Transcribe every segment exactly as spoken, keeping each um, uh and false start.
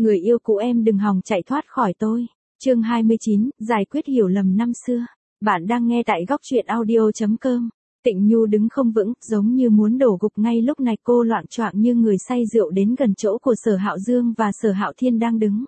Người yêu cũ em đừng hòng chạy thoát khỏi tôi. Chương hai mươi chín, giải quyết hiểu lầm năm xưa. Bạn đang nghe tại góc truyện audio chấm com. Tịnh Nhu đứng không vững, giống như muốn đổ gục ngay lúc này, cô loạng choạng như người say rượu đến gần chỗ của Sở Hạo Dương và Sở Hạo Thiên đang đứng.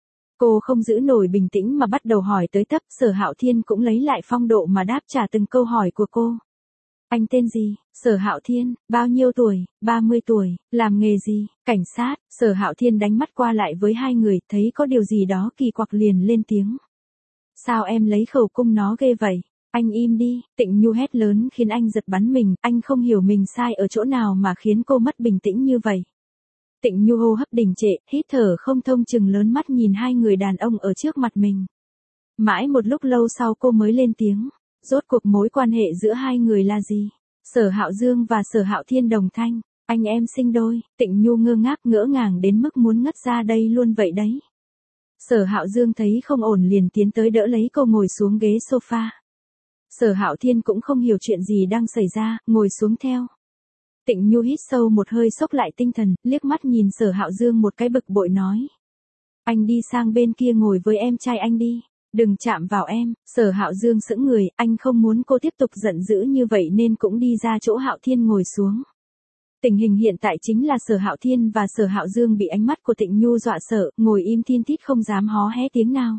Cô không giữ nổi bình tĩnh mà bắt đầu hỏi tới tấp. Sở Hạo Thiên cũng lấy lại phong độ mà đáp trả từng câu hỏi của cô. Anh tên gì? Sở Hạo Thiên. Bao nhiêu tuổi? ba mươi tuổi. Làm nghề gì? Cảnh sát. Sở Hạo Thiên đánh mắt qua lại với hai người, thấy có điều gì đó kỳ quặc liền lên tiếng. Sao em lấy khẩu cung nó ghê vậy? Anh im đi. Tịnh Nhu hét lớn khiến anh giật bắn mình, anh không hiểu mình sai ở chỗ nào mà khiến cô mất bình tĩnh như vậy. Tịnh Nhu hô hấp đình trệ, hít thở không thông, chừng lớn mắt nhìn hai người đàn ông ở trước mặt mình. Mãi một lúc lâu sau cô mới lên tiếng. Rốt cuộc mối quan hệ giữa hai người là gì? Sở Hạo Dương và Sở Hạo Thiên đồng thanh, anh em sinh đôi. Tịnh Nhu ngơ ngác ngỡ ngàng đến mức muốn ngất ra đây luôn vậy đấy. Sở Hạo Dương thấy không ổn liền tiến tới đỡ lấy cô ngồi xuống ghế sofa. Sở Hạo Thiên cũng không hiểu chuyện gì đang xảy ra, ngồi xuống theo. Tịnh Nhu hít sâu một hơi xốc lại tinh thần, liếc mắt nhìn Sở Hạo Dương một cái bực bội nói. Anh đi sang bên kia ngồi với em trai anh đi. Đừng chạm vào em. Sở Hạo Dương sững người, anh không muốn cô tiếp tục giận dữ như vậy nên cũng đi ra chỗ Hạo Thiên ngồi xuống. Tình hình hiện tại chính là Sở Hạo Thiên và Sở Hạo Dương bị ánh mắt của Tịnh Nhu dọa sợ, ngồi im thin thít không dám hó hé tiếng nào.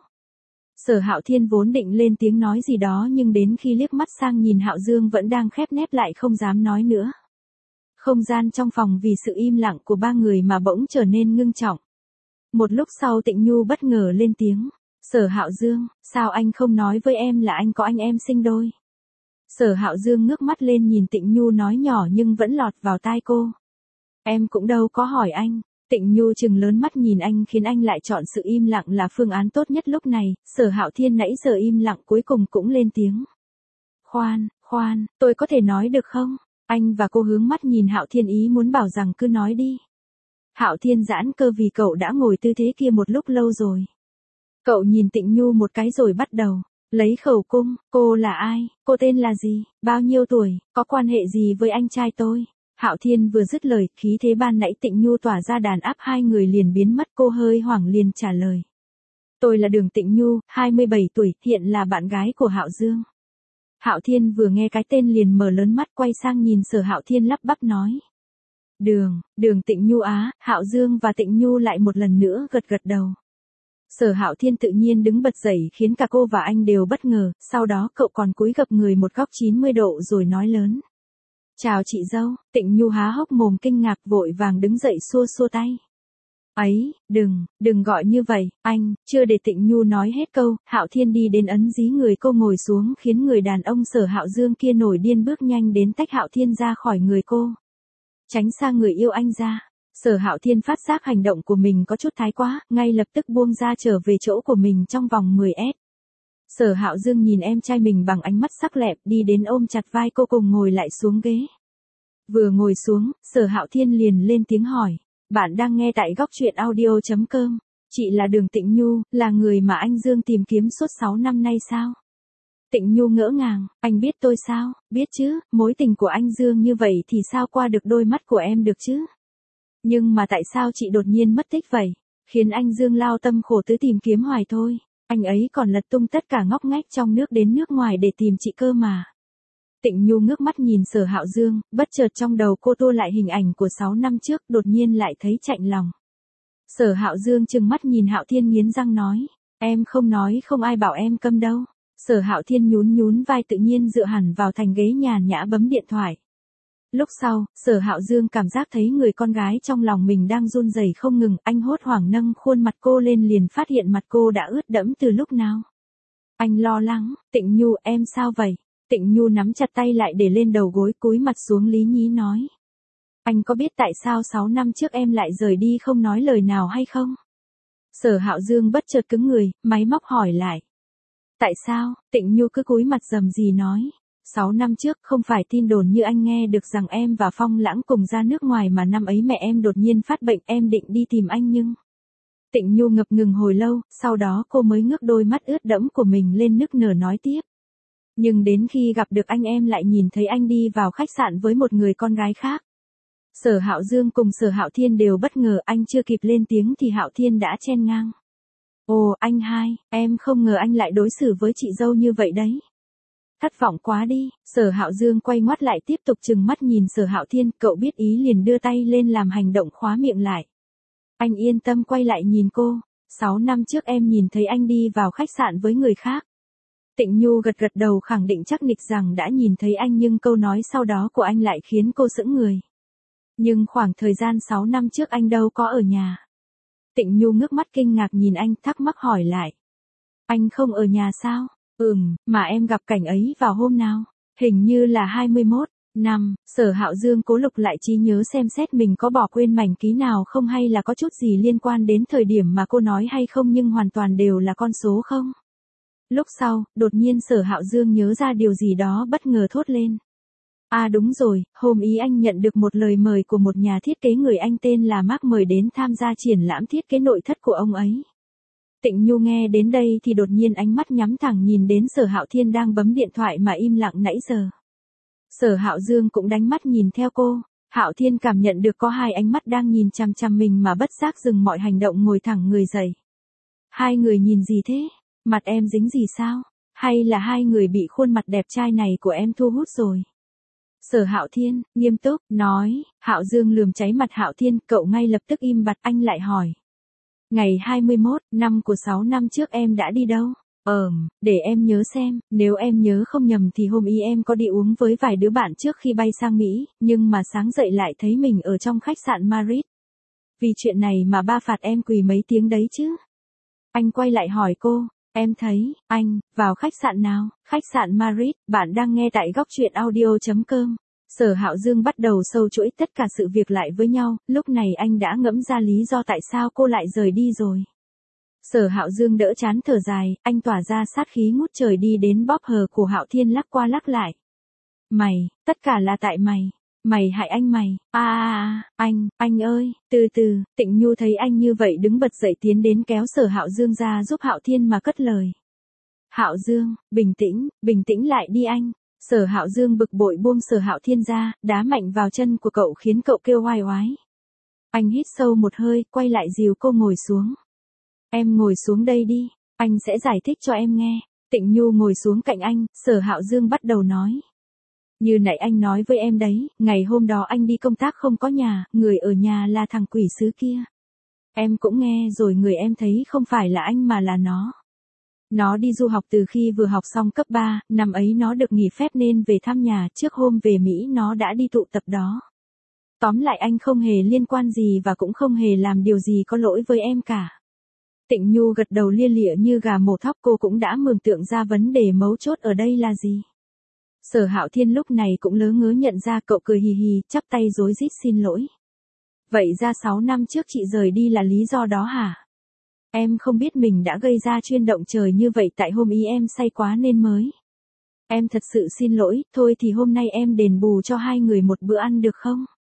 Sở Hạo Thiên vốn định lên tiếng nói gì đó nhưng đến khi liếc mắt sang nhìn Hạo Dương vẫn đang khép nép lại không dám nói nữa. Không gian trong phòng vì sự im lặng của ba người mà bỗng trở nên ngưng trọng. Một lúc sau Tịnh Nhu bất ngờ lên tiếng. Sở Hạo Dương, sao anh không nói với em là anh có anh em sinh đôi? Sở Hạo Dương ngước mắt lên nhìn Tịnh Nhu nói nhỏ nhưng vẫn lọt vào tai cô. Em cũng đâu có hỏi anh. Tịnh Nhu trừng lớn mắt nhìn anh khiến anh lại chọn sự im lặng là phương án tốt nhất lúc này. Sở Hạo Thiên nãy giờ im lặng cuối cùng cũng lên tiếng. Khoan, khoan, tôi có thể nói được không? Anh và cô hướng mắt nhìn Hạo Thiên ý muốn bảo rằng cứ nói đi. Hạo Thiên giãn cơ vì cậu đã ngồi tư thế kia một lúc lâu rồi. Cậu nhìn Tịnh Nhu một cái rồi bắt đầu. Lấy khẩu cung, cô là ai, cô tên là gì, bao nhiêu tuổi, có quan hệ gì với anh trai tôi? Hạo Thiên vừa dứt lời, khí thế ban nãy Tịnh Nhu tỏa ra đàn áp hai người liền biến mất, cô hơi hoảng liền trả lời. Tôi là Đường Tịnh Nhu, hai mươi bảy tuổi, hiện là bạn gái của Hạo Dương. Hạo Thiên vừa nghe cái tên liền mở lớn mắt quay sang nhìn Sở Hạo Thiên lắp bắp nói. Đường, Đường Tịnh Nhu á, Hạo Dương và Tịnh Nhu lại một lần nữa gật gật đầu. Sở Hạo Thiên tự nhiên đứng bật dậy khiến cả cô và anh đều bất ngờ, sau đó cậu còn cúi gập người một góc chín mươi độ rồi nói lớn. Chào chị dâu. Tịnh Nhu há hốc mồm kinh ngạc vội vàng đứng dậy xua xua tay. Ấy, đừng, đừng gọi như vậy, anh, chưa để Tịnh Nhu nói hết câu, Hạo Thiên đi đến ấn dí người cô ngồi xuống khiến người đàn ông Sở Hạo Dương kia nổi điên bước nhanh đến tách Hạo Thiên ra khỏi người cô. Tránh xa người yêu anh ra. Sở Hạo Thiên phát giác hành động của mình có chút thái quá, ngay lập tức buông ra trở về chỗ của mình trong vòng mười mét. Sở Hạo Dương nhìn em trai mình bằng ánh mắt sắc lẹm, đi đến ôm chặt vai cô cùng ngồi lại xuống ghế. Vừa ngồi xuống, Sở Hạo Thiên liền lên tiếng hỏi. Bạn đang nghe tại góc truyện audio chấm com. Chị là Đường Tịnh Nhu, là người mà anh Dương tìm kiếm suốt sáu năm nay sao? Tịnh Nhu ngỡ ngàng, anh biết tôi sao? Biết chứ, mối tình của anh Dương như vậy thì sao qua được đôi mắt của em được chứ? Nhưng mà tại sao chị đột nhiên mất tích vậy? Khiến anh Dương lao tâm khổ tứ tìm kiếm hoài thôi. Anh ấy còn lật tung tất cả ngóc ngách trong nước đến nước ngoài để tìm chị cơ mà. Tịnh Nhu ngước mắt nhìn Sở Hạo Dương, bất chợt trong đầu cô tua lại hình ảnh của sáu năm trước, đột nhiên lại thấy chạnh lòng. Sở Hạo Dương trừng mắt nhìn Hạo Thiên nghiến răng nói, em không nói không ai bảo em câm đâu. Sở Hạo Thiên nhún nhún vai tự nhiên dựa hẳn vào thành ghế nhàn nhã bấm điện thoại. Lúc sau, Sở Hạo Dương cảm giác thấy người con gái trong lòng mình đang run rẩy không ngừng, anh hốt hoảng nâng khuôn mặt cô lên liền phát hiện mặt cô đã ướt đẫm từ lúc nào. Anh lo lắng, Tịnh Nhu em sao vậy? Tịnh Nhu nắm chặt tay lại để lên đầu gối cúi mặt xuống lý nhí nói. Anh có biết tại sao sáu năm trước em lại rời đi không nói lời nào hay không? Sở Hạo Dương bất chợt cứng người, máy móc hỏi lại. Tại sao? Tịnh Nhu cứ cúi mặt rầm rì nói. Sáu năm trước không phải tin đồn như anh nghe được rằng em và Phong Lãng cùng ra nước ngoài mà năm ấy mẹ em đột nhiên phát bệnh, em định đi tìm anh nhưng... Tịnh Nhu ngập ngừng hồi lâu, sau đó cô mới ngước đôi mắt ướt đẫm của mình lên nức nở nói tiếp. Nhưng đến khi gặp được anh em lại nhìn thấy anh đi vào khách sạn với một người con gái khác. Sở Hạo Dương cùng Sở Hạo Thiên đều bất ngờ, anh chưa kịp lên tiếng thì Hạo Thiên đã chen ngang. Ồ, anh hai, em không ngờ anh lại đối xử với chị dâu như vậy đấy. Thất vọng quá đi. Sở Hạo Dương quay ngoắt lại tiếp tục trừng mắt nhìn Sở Hạo Thiên, cậu biết ý liền đưa tay lên làm hành động khóa miệng lại. Anh yên tâm quay lại nhìn cô, sáu năm trước em nhìn thấy anh đi vào khách sạn với người khác. Tịnh Nhu gật gật đầu khẳng định chắc nịch rằng đã nhìn thấy anh, nhưng câu nói sau đó của anh lại khiến cô sững người. Nhưng khoảng thời gian sáu năm trước anh đâu có ở nhà. Tịnh Nhu ngước mắt kinh ngạc nhìn anh, thắc mắc hỏi lại. Anh không ở nhà sao? Ừm, mà em gặp cảnh ấy vào hôm nào? Hình như là hai mươi mốt năm. Sở Hạo Dương cố lục lại trí nhớ xem xét mình có bỏ quên mảnh ký nào không, hay là có chút gì liên quan đến thời điểm mà cô nói hay không, nhưng hoàn toàn đều là con số không. Lúc sau, đột nhiên Sở Hạo Dương nhớ ra điều gì đó bất ngờ thốt lên. À đúng rồi, hôm ý anh nhận được một lời mời của một nhà thiết kế người Anh tên là Mark mời đến tham gia triển lãm thiết kế nội thất của ông ấy. Tịnh Nhu nghe đến đây thì đột nhiên ánh mắt nhắm thẳng nhìn đến Sở Hạo Thiên đang bấm điện thoại mà im lặng nãy giờ. Sở Hạo Dương cũng đánh mắt nhìn theo cô. Hạo Thiên cảm nhận được có hai ánh mắt đang nhìn chằm chằm mình mà bất giác dừng mọi hành động, ngồi thẳng người dậy. Hai người nhìn gì thế? Mặt em dính gì sao? Hay là hai người bị khuôn mặt đẹp trai này của em thu hút rồi? Sở Hạo Thiên nghiêm túc nói. Hạo Dương lườm cháy mặt Hạo Thiên, cậu ngay lập tức im bặt. Anh lại hỏi. Ngày hai mươi mốt năm của sáu năm trước em đã đi đâu? Ờm, để em nhớ xem, nếu em nhớ không nhầm thì hôm ý em có đi uống với vài đứa bạn trước khi bay sang Mỹ, nhưng mà sáng dậy lại thấy mình ở trong khách sạn Madrid. Vì chuyện này mà ba phạt em quỳ mấy tiếng đấy chứ. Anh quay lại hỏi cô, em thấy, anh, vào khách sạn nào? Khách sạn Madrid. Bạn đang nghe tại góc truyện audio chấm com. Sở Hạo Dương bắt đầu sâu chuỗi tất cả sự việc lại với nhau, lúc này anh đã ngẫm ra lý do tại sao cô lại rời đi rồi. Sở Hạo Dương đỡ chán thở dài, anh tỏa ra sát khí ngút trời đi đến bóp hờ của Hạo Thiên lắc qua lắc lại. Mày, tất cả là tại mày. Mày hại anh mày. À, à, à, anh, anh ơi, từ từ. Tịnh Nhu thấy anh như vậy đứng bật dậy tiến đến kéo Sở Hạo Dương ra giúp Hạo Thiên mà cất lời. Hạo Dương, bình tĩnh, bình tĩnh lại đi anh. Sở Hạo Dương bực bội buông Sở Hạo Thiên ra, đá mạnh vào chân của cậu khiến cậu kêu oai oái. Anh hít sâu một hơi, quay lại dìu cô ngồi xuống. Em ngồi xuống đây đi, anh sẽ giải thích cho em nghe. Tịnh Nhu ngồi xuống cạnh anh, Sở Hạo Dương bắt đầu nói. Như nãy anh nói với em đấy, ngày hôm đó anh đi công tác không có nhà, người ở nhà là thằng quỷ sứ kia. Em cũng nghe rồi, người em thấy không phải là anh mà là nó. Nó đi du học từ khi vừa học xong cấp ba, năm ấy nó được nghỉ phép nên về thăm nhà, trước hôm về Mỹ nó đã đi tụ tập đó. Tóm lại anh không hề liên quan gì và cũng không hề làm điều gì có lỗi với em cả. Tịnh Nhu gật đầu lia lịa như gà mổ thóc, cô cũng đã mường tượng ra vấn đề mấu chốt ở đây là gì. Sở Hạo Thiên lúc này cũng lớ ngớ nhận ra, cậu cười hì hì, chắp tay rối rít xin lỗi. Vậy ra sáu năm trước chị rời đi là lý do đó hả? Em không biết mình đã gây ra chuyên động trời như vậy, tại hôm ý em say quá nên mới. Em thật sự xin lỗi, thôi thì hôm nay em đền bù cho hai người một bữa ăn được không?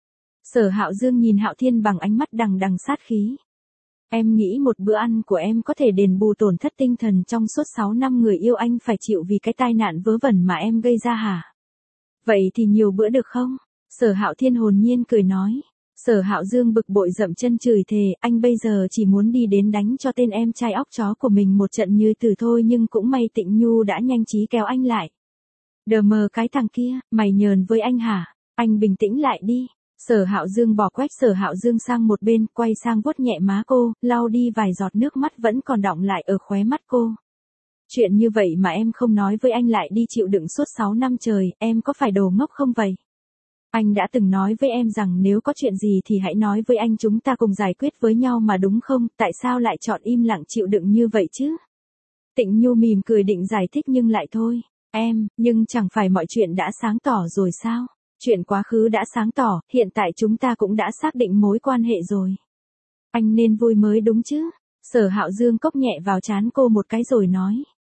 Sở Hạo Dương nhìn Hạo Thiên bằng ánh mắt đằng đằng sát khí. Em nghĩ một bữa ăn của em có thể đền bù tổn thất tinh thần trong suốt sáu năm người yêu anh phải chịu vì cái tai nạn vớ vẩn mà em gây ra hả? Vậy thì nhiều bữa được không? Sở Hạo Thiên hồn nhiên cười nói. Sở Hạo Dương bực bội dậm chân chửi thề, anh bây giờ chỉ muốn đi đến đánh cho tên em trai óc chó của mình một trận như từ thôi, nhưng cũng may Tịnh Nhu đã nhanh trí kéo anh lại. Đờ mờ cái thằng kia, mày nhờn với anh hả? Anh bình tĩnh lại đi. Sở Hạo Dương bỏ quách Sở Hạo Dương sang một bên, quay sang vuốt nhẹ má cô, lau đi vài giọt nước mắt vẫn còn đọng lại ở khóe mắt cô. Chuyện như vậy mà em không nói với anh lại đi chịu đựng suốt sáu năm trời, em có phải đồ ngốc không vậy? Anh đã từng nói với em rằng nếu có chuyện gì thì hãy nói với anh, chúng ta cùng giải quyết với nhau mà đúng không? Tại sao lại chọn im lặng chịu đựng như vậy chứ? Tịnh Nhu mỉm cười định giải thích nhưng lại thôi. Em, nhưng chẳng phải mọi chuyện đã sáng tỏ rồi sao? Chuyện quá khứ đã sáng tỏ, hiện tại chúng ta cũng đã xác định mối quan hệ rồi. Anh nên vui mới đúng chứ? Sở Hạo Dương cốc nhẹ vào trán cô một cái rồi nói.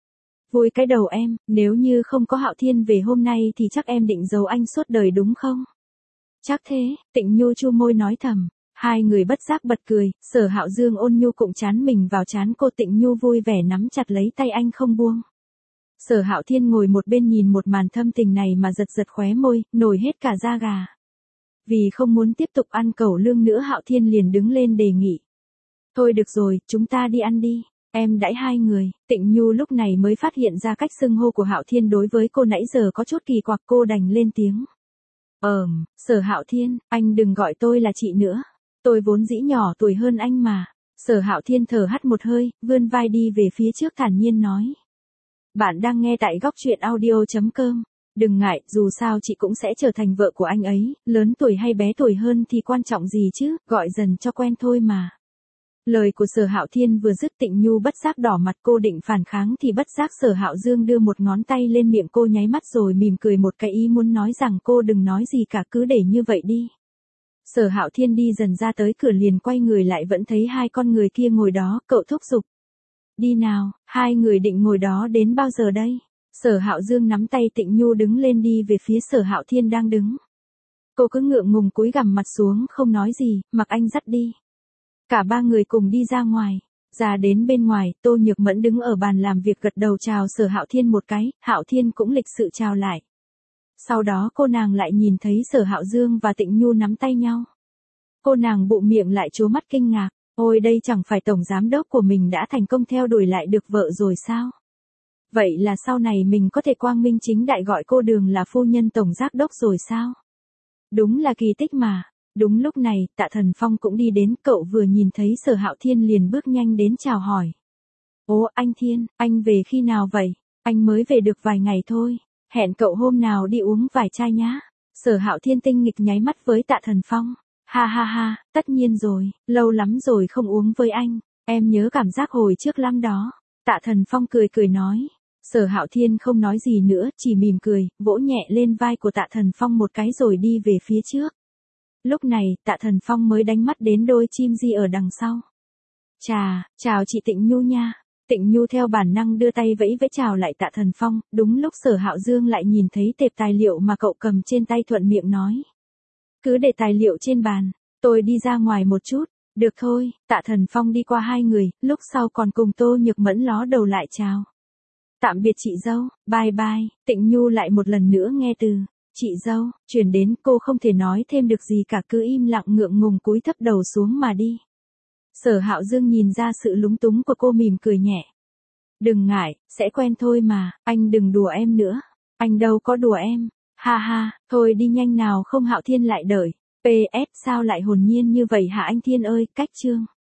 Vui cái đầu em, nếu như không có Hạo Thiên về hôm nay thì chắc em định giấu anh suốt đời đúng không? Chắc thế. Tịnh Nhu chu môi nói thầm. Hai người bất giác bật cười, Sở Hạo Dương ôn nhu cụng trán mình vào trán cô, Tịnh Nhu vui vẻ nắm chặt lấy tay anh không buông. Sở Hạo Thiên ngồi một bên nhìn một màn thâm tình này mà giật giật khóe môi, nổi hết cả da gà. Vì không muốn tiếp tục ăn cẩu lương nữa Hạo Thiên liền đứng lên đề nghị. Thôi được rồi, chúng ta đi ăn đi. Em đãi hai người. Tịnh Nhu lúc này mới phát hiện ra cách xưng hô của Hạo Thiên đối với cô nãy giờ có chút kỳ quặc, cô đành lên tiếng. Ờm, Sở Hạo Thiên, anh đừng gọi tôi là chị nữa. Tôi vốn dĩ nhỏ tuổi hơn anh mà. Sở Hạo Thiên thở hắt một hơi, vươn vai đi về phía trước thản nhiên nói. Bạn đang nghe tại góc truyện audio chấm com. Đừng ngại, dù sao chị cũng sẽ trở thành vợ của anh ấy, lớn tuổi hay bé tuổi hơn thì quan trọng gì chứ, gọi dần cho quen thôi mà. Lời của Sở Hạo Thiên vừa dứt Tịnh Nhu bất giác đỏ mặt, cô định phản kháng thì bất giác Sở Hạo Dương đưa một ngón tay lên miệng cô, nháy mắt rồi mỉm cười một cái ý muốn nói rằng cô đừng nói gì cả, cứ để như vậy đi. Sở Hạo Thiên đi dần ra tới cửa liền quay người lại vẫn thấy hai con người kia ngồi đó, cậu thúc giục. Đi nào, hai người định ngồi đó đến bao giờ đây? Sở Hạo Dương nắm tay Tịnh Nhu đứng lên đi về phía Sở Hạo Thiên đang đứng. Cô cứ ngượng ngùng cúi gằm mặt xuống không nói gì, mặc anh dắt đi. Cả ba người cùng đi ra ngoài. Ra đến bên ngoài, Tô Nhược Mẫn đứng ở bàn làm việc gật đầu chào Sở Hạo Thiên một cái, Hạo Thiên cũng lịch sự chào lại. Sau đó cô nàng lại nhìn thấy Sở Hạo Dương và Tịnh Nhu nắm tay nhau. Cô nàng bụng miệng lại trố mắt kinh ngạc, ôi đây chẳng phải tổng giám đốc của mình đã thành công theo đuổi lại được vợ rồi sao? Vậy là sau này mình có thể quang minh chính đại gọi cô Đường là phu nhân tổng giám đốc rồi sao? Đúng là kỳ tích mà. Đúng lúc này, Tạ Thần Phong cũng đi đến, cậu vừa nhìn thấy Sở Hạo Thiên liền bước nhanh đến chào hỏi. Ồ anh Thiên, anh về khi nào vậy? Anh mới về được vài ngày thôi, hẹn cậu hôm nào đi uống vài chai nhá. Sở Hạo Thiên tinh nghịch nháy mắt với Tạ Thần Phong. Ha ha ha, tất nhiên rồi, lâu lắm rồi không uống với anh, em nhớ cảm giác hồi trước lắm đó. Tạ Thần Phong cười cười nói. Sở Hạo Thiên không nói gì nữa, chỉ mỉm cười, vỗ nhẹ lên vai của Tạ Thần Phong một cái rồi đi về phía trước. Lúc này, Tạ Thần Phong mới đánh mắt đến đôi chim di ở đằng sau. Chà, chào chị Tịnh Nhu nha. Tịnh Nhu theo bản năng đưa tay vẫy vẫy chào lại Tạ Thần Phong, đúng lúc Sở Hạo Dương lại nhìn thấy tệp tài liệu mà cậu cầm trên tay thuận miệng nói. Cứ để tài liệu trên bàn, tôi đi ra ngoài một chút. Được thôi, Tạ Thần Phong đi qua hai người, lúc sau còn cùng Tô Nhược Mẫn ló đầu lại chào. Tạm biệt chị dâu, bye bye. Tịnh Nhu lại một lần nữa nghe từ chị dâu truyền đến, cô không thể nói thêm được gì cả, cứ im lặng ngượng ngùng cúi thấp đầu xuống mà đi. Sở Hạo Dương nhìn ra sự lúng túng của cô mỉm cười nhẹ. Đừng ngại, sẽ quen thôi mà, anh đừng đùa em nữa. Anh đâu có đùa em. Ha ha, thôi đi nhanh nào không Hạo Thiên lại đợi. pê ét sao lại hồn nhiên như vậy hả anh Thiên ơi, cách chương.